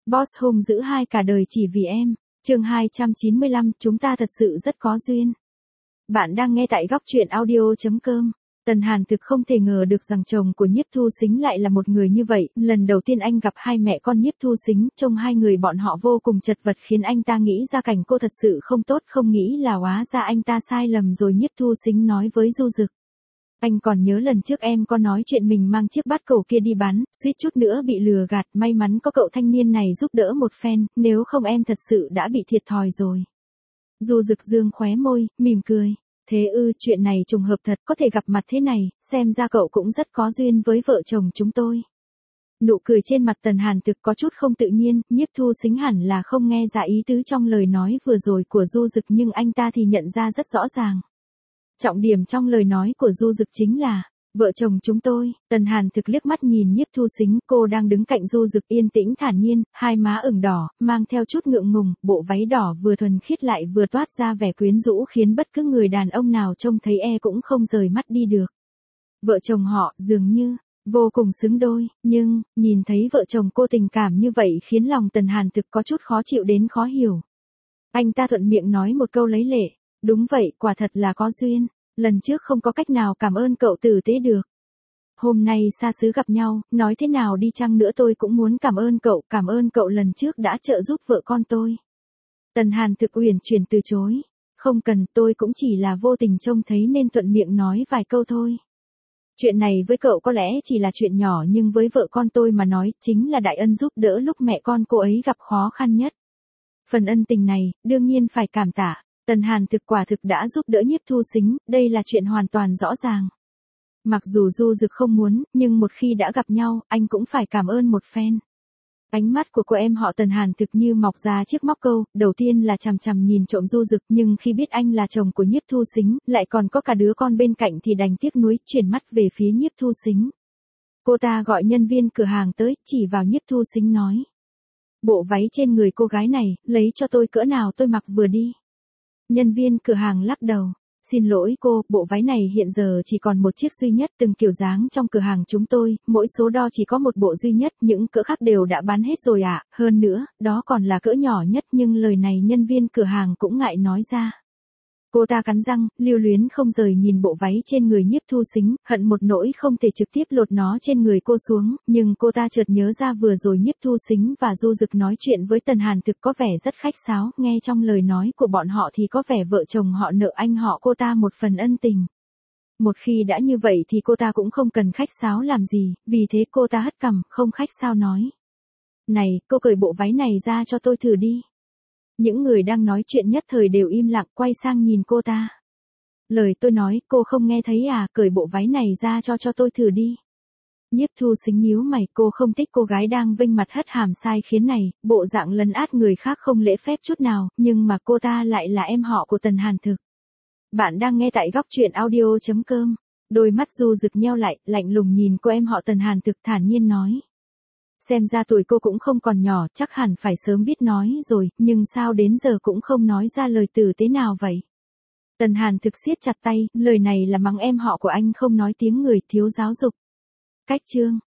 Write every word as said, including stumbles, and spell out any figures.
Boss hung dữ hai cả đời chỉ vì em. Chương hai trăm chín mươi lăm, chúng ta thật sự rất có duyên. Bạn đang nghe tại góc truyện audio chấm com. Tần Hàn thực không thể ngờ được rằng chồng của Nhiếp Thu Sính lại là một người như vậy. Lần đầu tiên anh gặp hai mẹ con Nhiếp Thu Sính, trông hai người bọn họ vô cùng chật vật khiến anh ta nghĩ ra cảnh cô thật sự không tốt, không nghĩ là hóa ra anh ta sai lầm rồi. Nhiếp Thu Sính nói với Du Dực. Anh còn nhớ lần trước em có nói chuyện mình mang chiếc bát cầu kia đi bán, suýt chút nữa bị lừa gạt, may mắn có cậu thanh niên này giúp đỡ một phen, nếu không em thật sự đã bị thiệt thòi rồi. Du Dực dương khóe môi, mỉm cười. Thế ư, chuyện này trùng hợp thật, có thể gặp mặt thế này, xem ra cậu cũng rất có duyên với vợ chồng chúng tôi. Nụ cười trên mặt Tần Hàn thực có chút không tự nhiên, Nhiếp Thu Sính hẳn là không nghe ra ý tứ trong lời nói vừa rồi của Du Dực nhưng anh ta thì nhận ra rất rõ ràng. Trọng điểm trong lời nói của Du Dực chính là, vợ chồng chúng tôi. Tần Hàn thực liếc mắt nhìn Nhiếp Thu Sính, cô đang đứng cạnh Du Dực yên tĩnh thản nhiên, hai má ửng đỏ, mang theo chút ngượng ngùng, bộ váy đỏ vừa thuần khiết lại vừa toát ra vẻ quyến rũ khiến bất cứ người đàn ông nào trông thấy e cũng không rời mắt đi được. Vợ chồng họ, dường như, vô cùng xứng đôi, nhưng, nhìn thấy vợ chồng cô tình cảm như vậy khiến lòng Tần Hàn thực có chút khó chịu đến khó hiểu. Anh ta thuận miệng nói một câu lấy lệ. Đúng vậy, quả thật là có duyên. Lần trước không có cách nào cảm ơn cậu tử tế được. Hôm nay xa xứ gặp nhau, nói thế nào đi chăng nữa tôi cũng muốn cảm ơn cậu, cảm ơn cậu lần trước đã trợ giúp vợ con tôi. Tần Hàn thực uyển chuyển từ chối. Không cần, tôi cũng chỉ là vô tình trông thấy nên thuận miệng nói vài câu thôi. Chuyện này với cậu có lẽ chỉ là chuyện nhỏ nhưng với vợ con tôi mà nói chính là đại ân giúp đỡ lúc mẹ con cô ấy gặp khó khăn nhất. Phần ân tình này, đương nhiên phải cảm tạ. Tần Hàn thực quả thực đã giúp đỡ Nhiếp Thu Sính, đây là chuyện hoàn toàn rõ ràng. Mặc dù Du Dực không muốn, nhưng một khi đã gặp nhau, anh cũng phải cảm ơn một phen. Ánh mắt của cô em họ Tần Hàn thực như mọc ra chiếc móc câu, đầu tiên là chằm chằm nhìn trộm Du Dực nhưng khi biết anh là chồng của Nhiếp Thu Sính, lại còn có cả đứa con bên cạnh thì đành tiếc nuối, chuyển mắt về phía Nhiếp Thu Sính. Cô ta gọi nhân viên cửa hàng tới, chỉ vào Nhiếp Thu Sính nói. Bộ váy trên người cô gái này, lấy cho tôi cỡ nào tôi mặc vừa đi. Nhân viên cửa hàng lắc đầu. Xin lỗi cô, bộ váy này hiện giờ chỉ còn một chiếc duy nhất, từng kiểu dáng trong cửa hàng chúng tôi, mỗi số đo chỉ có một bộ duy nhất, những cỡ khác đều đã bán hết rồi ạ, à. Hơn nữa, đó còn là cỡ nhỏ nhất nhưng lời này nhân viên cửa hàng cũng ngại nói ra. Cô ta cắn răng, lưu luyến không rời nhìn bộ váy trên người Nhiếp Thu Sính, hận một nỗi không thể trực tiếp lột nó trên người cô xuống, nhưng cô ta chợt nhớ ra vừa rồi Nhiếp Thu Sính và Du Dực nói chuyện với Tần Hàn thực có vẻ rất khách sáo, nghe trong lời nói của bọn họ thì có vẻ vợ chồng họ nợ anh họ cô ta một phần ân tình. Một khi đã như vậy thì cô ta cũng không cần khách sáo làm gì, vì thế cô ta hất cằm, không khách sáo nói. Này, cô cởi bộ váy này ra cho tôi thử đi. Những người đang nói chuyện nhất thời đều im lặng quay sang nhìn cô ta. Lời tôi nói, cô không nghe thấy à, cởi bộ váy này ra cho cho tôi thử đi. Nhiếp Thu Sính nhíu mày, cô không thích cô gái đang vênh mặt hất hàm sai khiến này, bộ dạng lấn át người khác không lễ phép chút nào, nhưng mà cô ta lại là em họ của Tần Hàn thực. Bạn đang nghe tại góc truyện audio chấm com. Đôi mắt Du Dực nheo lại, lạnh lùng nhìn cô em họ Tần Hàn thực thản nhiên nói. Xem ra tuổi cô cũng không còn nhỏ, chắc hẳn phải sớm biết nói rồi, nhưng sao đến giờ cũng không nói ra lời tử tế nào vậy? Tần Hàn thực siết chặt tay, lời này là mắng em họ của anh không nói tiếng người, thiếu giáo dục. Cách chương.